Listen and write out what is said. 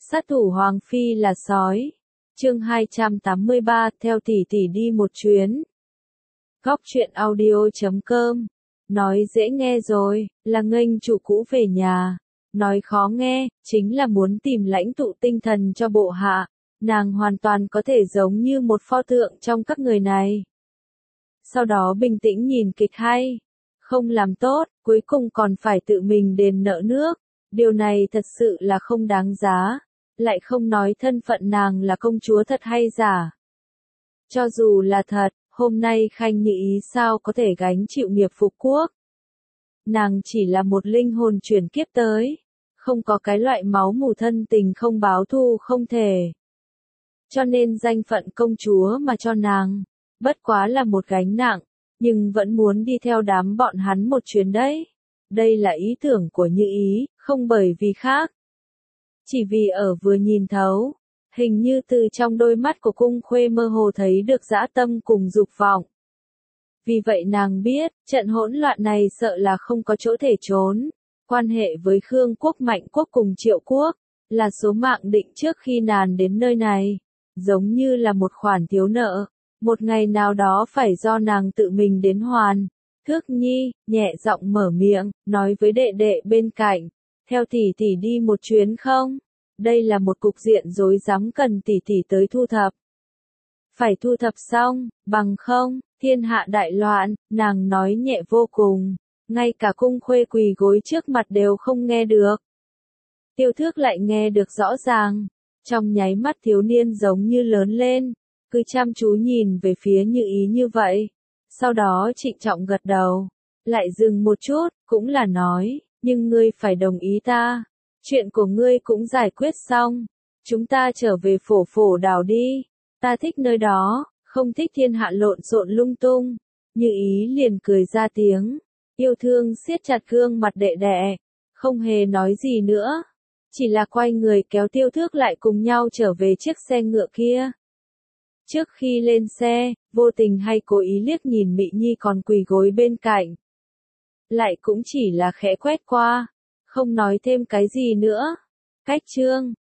Sát thủ Hoàng Phi là sói. Chương 283, theo tỷ tỷ đi một chuyến. Góc truyện audio.com. Nói dễ nghe rồi, là nghênh chủ cũ về nhà. Nói khó nghe, chính là muốn tìm lãnh tụ tinh thần cho bộ hạ. Nàng hoàn toàn có thể giống như một pho tượng trong các người này. Sau đó bình tĩnh nhìn kịch hay. Không làm tốt, cuối cùng còn phải tự mình đền nợ nước. Điều này thật sự là không đáng giá. Lại không nói thân phận nàng là công chúa thật hay giả. Cho dù là thật, hôm nay Khanh Như Ý sao có thể gánh chịu nghiệp phục quốc. Nàng chỉ là một linh hồn chuyển kiếp tới. Không có cái loại máu mủ thân tình không báo thù không thể. Cho nên danh phận công chúa mà cho nàng, bất quá là một gánh nặng, nhưng vẫn muốn đi theo đám bọn hắn một chuyến đấy. Đây là ý tưởng của Như Ý, không bởi vì khác. Chỉ vì ở vừa nhìn thấu, hình như từ trong đôi mắt của cung khuê mơ hồ thấy được dã tâm cùng dục vọng. Vì vậy nàng biết, trận hỗn loạn này sợ là không có chỗ thể trốn. Quan hệ với Khương quốc Mạnh quốc cùng Triệu quốc, là số mạng định trước khi nàng đến nơi này. Giống như là một khoản thiếu nợ, một ngày nào đó phải do nàng tự mình đến hoàn. Thước Nhi, nhẹ giọng mở miệng, nói với đệ đệ bên cạnh, theo tỷ tỷ đi một chuyến không? Đây là một cục diện rối rắm cần tỷ tỷ tới thu thập. Phải thu thập xong, bằng không, thiên hạ đại loạn, nàng nói nhẹ vô cùng, ngay cả cung khuê quỳ gối trước mặt đều không nghe được. Tiêu Thước lại nghe được rõ ràng. Trong nháy mắt thiếu niên giống như lớn lên, cứ chăm chú nhìn về phía Như Ý như vậy. Sau đó trịnh trọng gật đầu, lại dừng một chút, cũng là nói, nhưng ngươi phải đồng ý ta. Chuyện của ngươi cũng giải quyết xong, chúng ta trở về phổ phổ đảo đi. Ta thích nơi đó, không thích thiên hạ lộn xộn lung tung. Như Ý liền cười ra tiếng, yêu thương siết chặt gương mặt đệ đệ, không hề nói gì nữa. Chỉ là quay người kéo Tiêu Thước lại cùng nhau trở về chiếc xe ngựa kia. Trước khi lên xe, vô tình hay cố ý liếc nhìn Mị Nhi còn quỳ gối bên cạnh. Lại cũng chỉ là khẽ quét qua, không nói thêm cái gì nữa. Cách chương